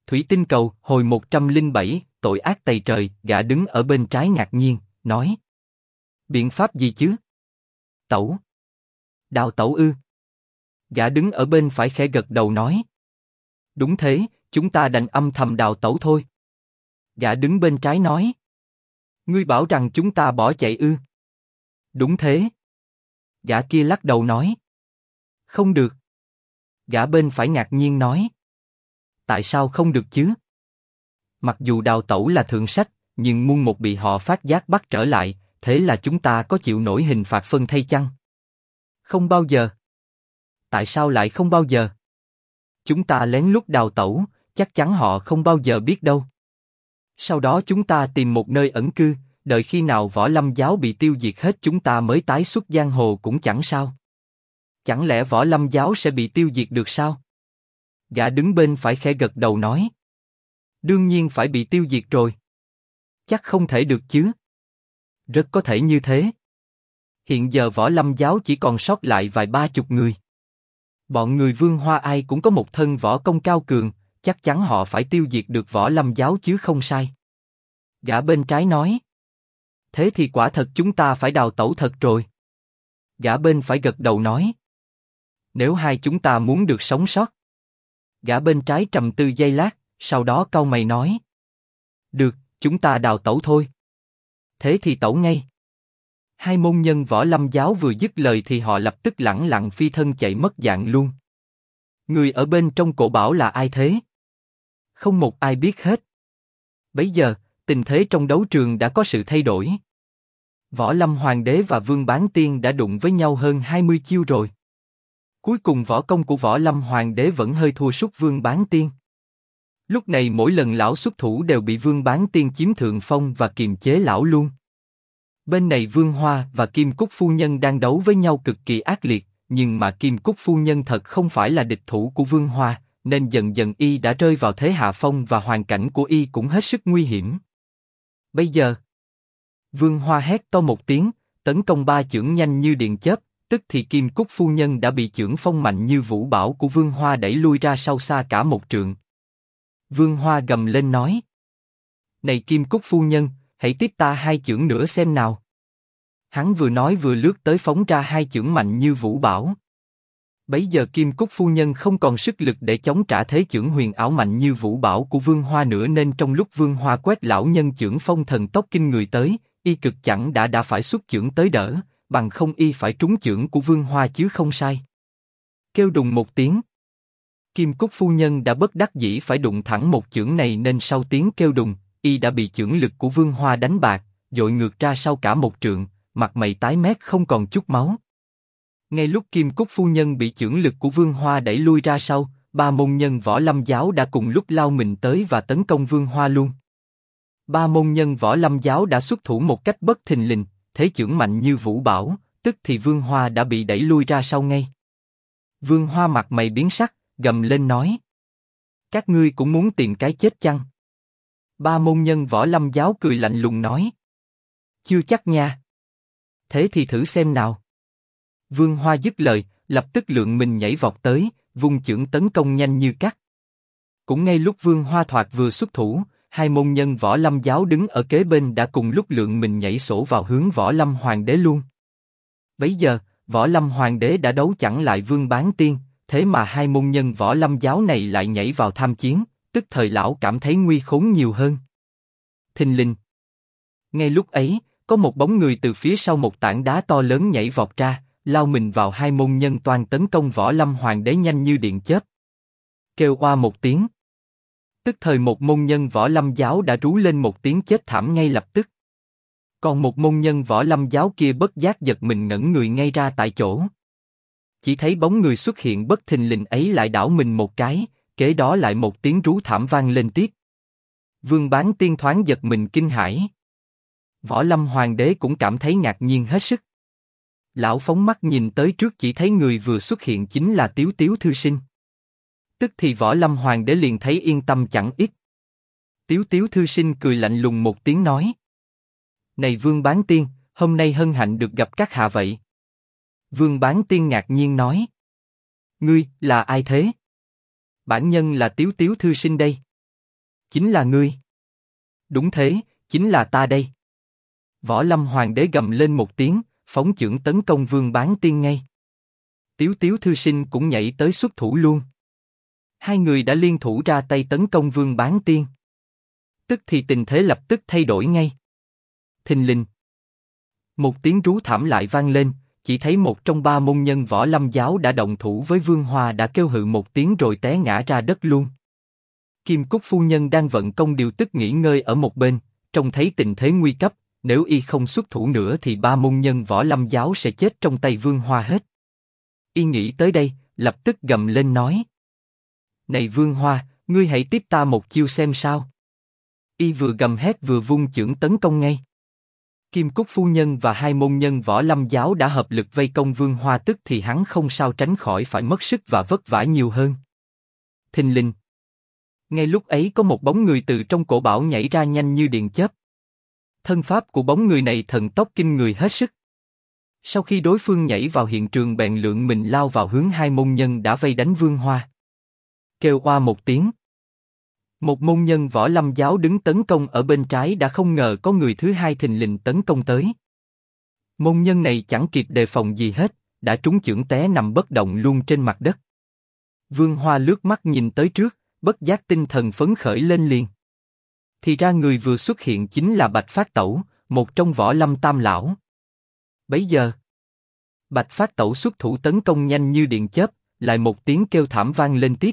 Thủy tinh cầu, hồi 107, tội ác tày trời, gã đứng ở bên trái ngạc nhiên, nói. Biện pháp gì chứ? Tẩu. Đào tẩu ư? Gã đứng ở bên phải khẽ gật đầu nói. Đúng thế, chúng ta đành âm thầm đào tẩu thôi. Gã đứng bên trái nói. Ngươi bảo rằng chúng ta bỏ chạy ư? Đúng thế. Gã kia lắc đầu nói. Không được. Gã bên phải ngạc nhiên nói. Tại sao không được chứ? Mặc dù đào tẩu là thượng sách, nhưng muôn một bị họ phát giác bắt trở lại, thế là chúng ta có chịu nổi hình phạt phân thây chăng? Không bao giờ. Tại sao lại không bao giờ? Chúng ta lén lút đào tẩu, chắc chắn họ không bao giờ biết đâu. Sau đó chúng ta tìm một nơi ẩn cư, đợi khi nào Võ Lâm giáo bị tiêu diệt hết chúng ta mới tái xuất giang hồ cũng chẳng sao. Chẳng lẽ Võ Lâm giáo sẽ bị tiêu diệt được sao? Gã đứng bên phải khẽ gật đầu nói. Đương nhiên phải bị tiêu diệt rồi. Chắc không thể được chứ? Rất có thể như thế. Hiện giờ Võ Lâm giáo chỉ còn sót lại vài ba chục người. Bọn người Vương Hoa ai cũng có một thân võ công cao cường, chắc chắn họ phải tiêu diệt được Võ Lâm giáo chứ không sai. Gã bên trái nói. Thế thì quả thật chúng ta phải đào tẩu thật rồi. Gã bên phải gật đầu nói. Nếu hai chúng ta muốn được sống sót. Gã bên trái trầm tư giây lát, sau đó cau mày nói. Được, chúng ta đào tẩu thôi. Thế thì tẩu ngay. Hai môn nhân Võ Lâm giáo vừa dứt lời thì họ lập tức lẳng lặng phi thân chạy mất dạng luôn. Người ở bên trong cổ bảo là ai thế? Không một ai biết hết. Bấy giờ, tình thế trong đấu trường đã có sự thay đổi. Võ Lâm Hoàng đế và Vương Bán Tiên đã đụng với nhau hơn 20 chiêu rồi. Cuối cùng võ công của Võ Lâm Hoàng đế vẫn hơi thua sút Vương Bán Tiên. Lúc này mỗi lần lão xuất thủ đều bị Vương Bán Tiên chiếm thượng phong và kiềm chế lão luôn. Bên này Vương Hoa và Kim Cúc phu nhân đang đấu với nhau cực kỳ ác liệt, nhưng mà Kim Cúc phu nhân thật không phải là địch thủ của Vương Hoa, nên dần dần y đã rơi vào thế hạ phong và hoàn cảnh của y cũng hết sức nguy hiểm. Bây giờ, Vương Hoa hét to một tiếng, tấn công ba chưởng nhanh như điện chớp, tức thì Kim Cúc phu nhân đã bị chưởng phong mạnh như vũ bão của Vương Hoa đẩy lui ra sau xa cả một trượng. Vương Hoa gầm lên nói: "Này Kim Cúc phu nhân, hãy tiếp ta hai chưởng nữa xem nào." Hắn vừa nói vừa lướt tới phóng ra hai chưởng mạnh như vũ bão. Bấy giờ Kim Cúc phu nhân không còn sức lực để chống trả thế chưởng huyền ảo mạnh như vũ bão của Vương Hoa nữa, nên trong lúc Vương Hoa quét lão nhân chưởng phong thần tốc kinh người tới, y cực chẳng đã phải xuất chưởng tới đỡ, bằng không y phải trúng chưởng của Vương Hoa chứ không sai. Kêu đùng một tiếng, Kim Cúc phu nhân đã bất đắc dĩ phải đụng thẳng một chưởng này, nên sau tiếng kêu đùng, y đã bị chưởng lực của Vương Hoa đánh bạc, dội ngược ra sau cả một trượng, mặt mày tái mét không còn chút máu. Ngay lúc Kim Cúc phu nhân bị chưởng lực của Vương Hoa đẩy lui ra sau, ba môn nhân Võ Lâm giáo đã cùng lúc lao mình tới và tấn công Vương Hoa luôn. Ba môn nhân Võ Lâm giáo đã xuất thủ một cách bất thình lình, thế chưởng mạnh như vũ bão, tức thì Vương Hoa đã bị đẩy lui ra sau ngay. Vương Hoa mặt mày biến sắc, gầm lên nói: "Các ngươi cũng muốn tìm cái chết chăng?" Ba môn nhân Võ Lâm giáo cười lạnh lùng nói: "Chưa chắc nha. Thế thì thử xem nào." Vương Hoa dứt lời, lập tức lượng mình nhảy vọt tới, vung chưởng tấn công nhanh như cắt. Cũng ngay lúc Vương Hoa thoạt vừa xuất thủ, hai môn nhân Võ Lâm giáo đứng ở kế bên đã cùng lúc lượng mình nhảy sổ vào hướng Võ Lâm Hoàng đế luôn. Bấy giờ, Võ Lâm Hoàng đế đã đấu chẳng lại Vương Bán Tiên, thế mà hai môn nhân Võ Lâm giáo này lại nhảy vào tham chiến, tức thời lão cảm thấy nguy khốn nhiều hơn. Thình lình. Ngay lúc ấy, có một bóng người từ phía sau một tảng đá to lớn nhảy vọt ra, lao mình vào hai môn nhân toàn tấn công Võ Lâm Hoàng đế nhanh như điện chớp. Kêu oa một tiếng. Tức thời một môn nhân Võ Lâm giáo đã rú lên một tiếng chết thảm ngay lập tức. Còn một môn nhân Võ Lâm giáo kia bất giác giật mình ngẩn người ngay ra tại chỗ. Chỉ thấy bóng người xuất hiện bất thình lình ấy lại đảo mình một cái, kế đó lại một tiếng rú thảm vang lên tiếp. Vương Bán Tiên thoáng giật mình kinh hãi. Võ Lâm Hoàng đế cũng cảm thấy ngạc nhiên hết sức. Lão phóng mắt nhìn tới trước chỉ thấy người vừa xuất hiện chính là Tiếu Tiếu thư sinh. Tức thì Võ Lâm Hoàng đế liền thấy yên tâm chẳng ít. Tiếu Tiếu thư sinh cười lạnh lùng một tiếng nói: "Này Vương Bán Tiên, hôm nay hân hạnh được gặp các hạ vậy." Vương Bán Tiên ngạc nhiên nói: "Ngươi là ai thế?" "Bản nhân là Tiếu Tiếu thư sinh đây." Chính là ngươi. Đúng thế, chính là ta đây. Võ Lâm Hoàng đế gầm lên một tiếng, phóng chưởng tấn công Vương Bán Tiên ngay. Tiếu Tiếu thư sinh cũng nhảy tới xuất thủ luôn. Hai người đã liên thủ ra tay tấn công Vương Bán Tiên. Tức thì tình thế lập tức thay đổi ngay. Thình lình. Một tiếng rú thảm lại vang lên, chỉ thấy một trong ba môn nhân Võ Lâm giáo đã động thủ với Vương Hoa đã kêu hự một tiếng rồi té ngã ra đất luôn. Kim Cúc phu nhân đang vận công điều tức nghỉ ngơi ở một bên, trông thấy tình thế nguy cấp, nếu y không xuất thủ nữa thì ba môn nhân Võ Lâm giáo sẽ chết trong tay Vương Hoa hết. Y nghĩ tới đây, lập tức gầm lên nói: Này Vương Hoa, ngươi hãy tiếp ta một chiêu xem sao. Y vừa gầm hét vừa vung chưởng tấn công ngay. Kim Cúc phu nhân và hai môn nhân Võ Lâm giáo đã hợp lực vây công Vương Hoa, tức thì hắn không sao tránh khỏi phải mất sức và vất vả nhiều hơn. Thình lình. Ngay lúc ấy có một bóng người từ trong cổ bảo nhảy ra nhanh như điện chớp. Thân pháp của bóng người này thần tốc kinh người hết sức. Sau khi đối phương nhảy vào hiện trường bèn lượng mình lao vào hướng hai môn nhân đã vây đánh Vương Hoa. Kêu oa một tiếng. Một môn nhân Võ Lâm giáo đứng tấn công ở bên trái đã không ngờ có người thứ hai thình lình tấn công tới. Môn nhân này chẳng kịp đề phòng gì hết, đã trúng chưởng té nằm bất động luôn trên mặt đất. Vương Hoa lướt mắt nhìn tới trước, bất giác tinh thần phấn khởi lên liền. Thì ra người vừa xuất hiện chính là Bạch Phát Tẩu, một trong Võ Lâm tam lão. Bấy giờ, Bạch Phát Tẩu xuất thủ tấn công nhanh như điện chớp, lại một tiếng kêu thảm vang lên tiếp.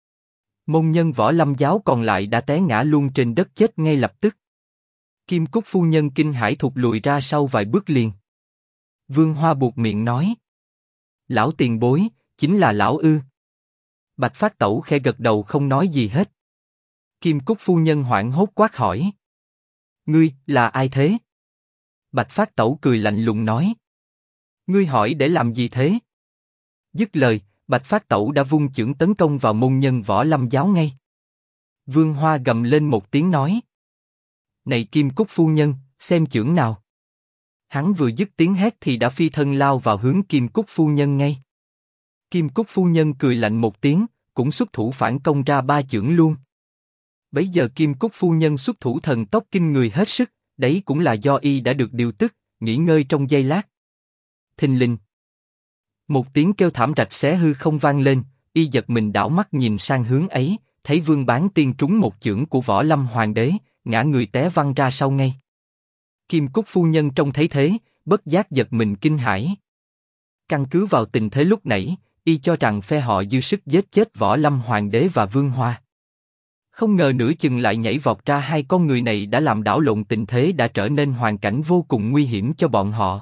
Môn nhân Võ Lâm giáo còn lại đã té ngã luôn trên đất chết ngay lập tức. Kim Cúc phu nhân kinh hãi thụt lùi ra sau vài bước liền. Vương Hoa buột miệng nói: Lão tiền bối, chính là lão ư? Bạch Phát Tẩu khẽ gật đầu không nói gì hết. Kim Cúc phu nhân hoảng hốt quát hỏi: Ngươi, là ai thế? Bạch Phát Tẩu cười lạnh lùng nói: Ngươi hỏi để làm gì thế? Dứt lời, Bạch Phát Tẩu đã vung chưởng tấn công vào môn nhân Võ Lâm giáo ngay. Vương Hoa gầm lên một tiếng nói: Này Kim Cúc phu nhân, xem chưởng nào. Hắn vừa dứt tiếng hét thì đã phi thân lao vào hướng Kim Cúc phu nhân ngay. Kim Cúc phu nhân cười lạnh một tiếng, cũng xuất thủ phản công ra ba chưởng luôn. Bấy giờ Kim Cúc phu nhân xuất thủ thần tốc kinh người hết sức, đấy cũng là do y đã được điều tức, nghỉ ngơi trong giây lát. Thình lình. Một tiếng kêu thảm rạch xé hư không vang lên, y giật mình đảo mắt nhìn sang hướng ấy, thấy Vương Bán Tiên trúng một chưởng của Võ Lâm Hoàng đế, ngã người té văng ra sau ngay. Kim Cúc phu nhân trông thấy thế, bất giác giật mình kinh hãi. Căn cứ vào tình thế lúc nãy, y cho rằng phe họ dư sức giết chết Võ Lâm Hoàng đế và Vương Hoa. Không ngờ nửa chừng lại nhảy vọt ra hai con người này đã làm đảo lộn tình thế, đã trở nên hoàn cảnh vô cùng nguy hiểm cho bọn họ.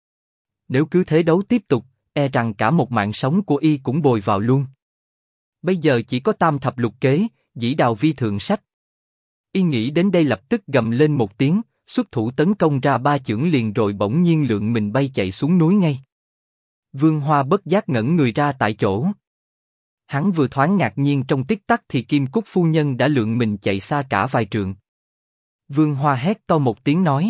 Nếu cứ thế đấu tiếp tục, e rằng cả một mạng sống của y cũng bồi vào luôn. Bây giờ chỉ có tam thập lục kế, dĩ đào vi thượng sách. Y nghĩ đến đây lập tức gầm lên một tiếng, xuất thủ tấn công ra ba chưởng liền rồi bỗng nhiên lượng mình bay chạy xuống núi ngay. Vương Hoa bất giác ngẩn người ra tại chỗ. Hắn vừa thoáng ngạc nhiên trong tích tắc thì Kim Cúc phu nhân đã lượng mình chạy xa cả vài trượng. Vương Hoa hét to một tiếng nói: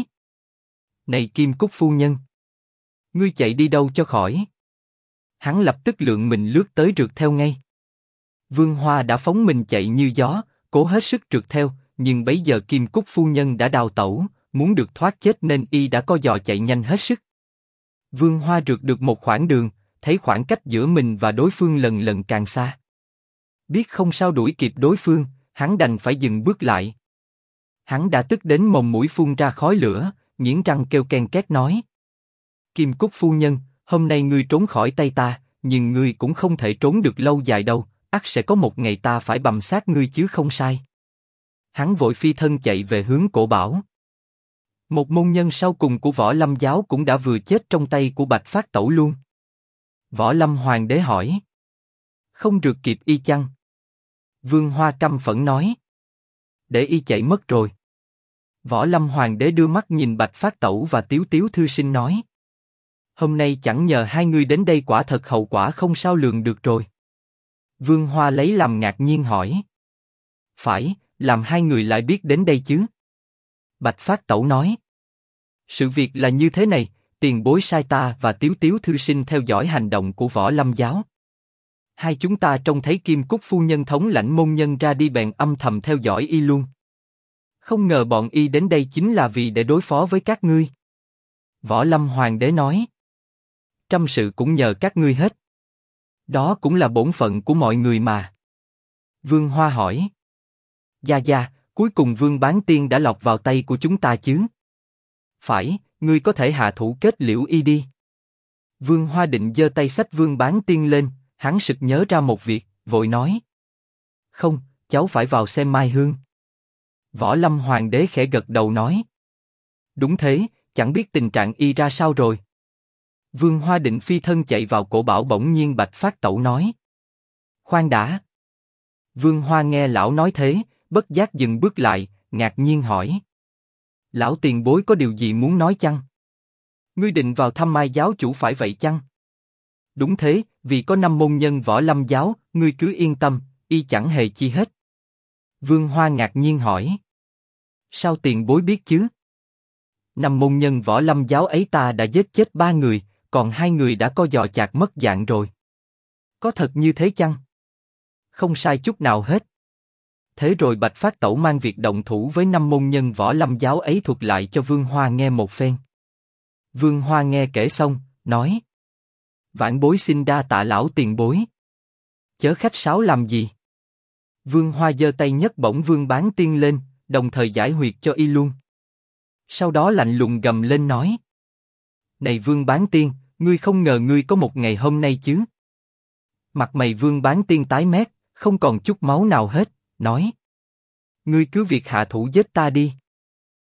Này Kim Cúc phu nhân, ngươi chạy đi đâu cho khỏi? Hắn lập tức lượng mình lướt tới rượt theo ngay. Vương Hoa đã phóng mình chạy như gió, cố hết sức rượt theo, nhưng bấy giờ Kim Cúc phu nhân đã đào tẩu, muốn được thoát chết nên y đã co giò chạy nhanh hết sức. Vương Hoa rượt được một khoảng đường, thấy khoảng cách giữa mình và đối phương lần lần càng xa. Biết không sao đuổi kịp đối phương, hắn đành phải dừng bước lại. Hắn đã tức đến mồm mũi phun ra khói lửa, nghiến răng kêu ken két nói: Kim Cúc phu nhân, hôm nay ngươi trốn khỏi tay ta, nhưng ngươi cũng không thể trốn được lâu dài đâu, ắt sẽ có một ngày ta phải bầm xác ngươi chứ không sai. Hắn vội phi thân chạy về hướng cổ bảo. Một môn nhân sau cùng của Võ Lâm giáo cũng đã vừa chết trong tay của Bạch Phát Tẩu luôn. Võ Lâm Hoàng đế hỏi: Không rượt kịp y chăng? Vương Hoa căm phẫn nói: Để y chạy mất rồi. Võ Lâm Hoàng đế đưa mắt nhìn Bạch Phát Tẩu và Tiếu Tiếu thư sinh nói: Hôm nay chẳng nhờ hai người đến đây, quả thật hậu quả không sao lường được rồi. Vương Hoa lấy làm ngạc nhiên hỏi: Phải, làm hai người lại biết đến đây chứ? Bạch Phát Tẩu nói: Sự việc là như thế này, tiền bối sai ta và Tiếu Tiếu thư sinh theo dõi hành động của Võ Lâm giáo. Hai chúng ta trông thấy Kim Cúc phu nhân thống lãnh môn nhân ra đi bèn âm thầm theo dõi y luôn. Không ngờ bọn y đến đây chính là vì để đối phó với các ngươi. Võ Lâm Hoàng đế nói. Trăm sự cũng nhờ các ngươi hết. Đó cũng là bổn phận của mọi người mà. Vương Hoa hỏi. Gia Gia, cuối cùng Vương Bán Tiên đã lọt vào tay của chúng ta chứ? Phải, ngươi có thể hạ thủ kết liễu y đi. Vương Hoa định giơ tay xách Vương Bán Tiên lên, hắn sực nhớ ra một việc, vội nói. Không, cháu phải vào xem Mai Hương. Võ Lâm Hoàng đế khẽ gật đầu nói. Đúng thế, chẳng biết tình trạng y ra sao rồi. Vương Hoa định phi thân chạy vào cổ bảo, bỗng nhiên Bạch Phát Tẩu nói. Khoan đã. Vương Hoa nghe lão nói thế, bất giác dừng bước lại, ngạc nhiên hỏi. Lão tiền bối có điều gì muốn nói chăng? Ngươi định vào thăm Mai giáo chủ phải vậy chăng? Đúng thế, vì có 5 môn nhân Võ Lâm giáo, ngươi cứ yên tâm, y chẳng hề chi hết. Vương Hoa ngạc nhiên hỏi. Sao tiền bối biết chứ? 5 môn nhân Võ Lâm giáo ấy ta đã giết chết 3 người, còn 2 người đã co giò chạc mất dạng rồi. Có thật như thế chăng? Không sai chút nào hết. Thế rồi Bạch Phát Tẩu mang việc động thủ với 5 môn nhân Võ Lâm giáo ấy thuật lại cho Vương Hoa nghe một phen. Vương Hoa nghe kể xong, nói. Vãn bối xin đa tạ lão tiền bối. Chớ khách sáo làm gì. Vương Hoa giơ tay nhấc bổng Vương Bán Tiên lên, đồng thời giải huyệt cho y luôn. Sau đó lạnh lùng gầm lên nói. Này Vương Bán Tiên, ngươi không ngờ ngươi có một ngày hôm nay chứ? Mặt mày Vương Bán Tiên tái mét, không còn chút máu nào hết, nói. Ngươi cứ việc hạ thủ giết ta đi.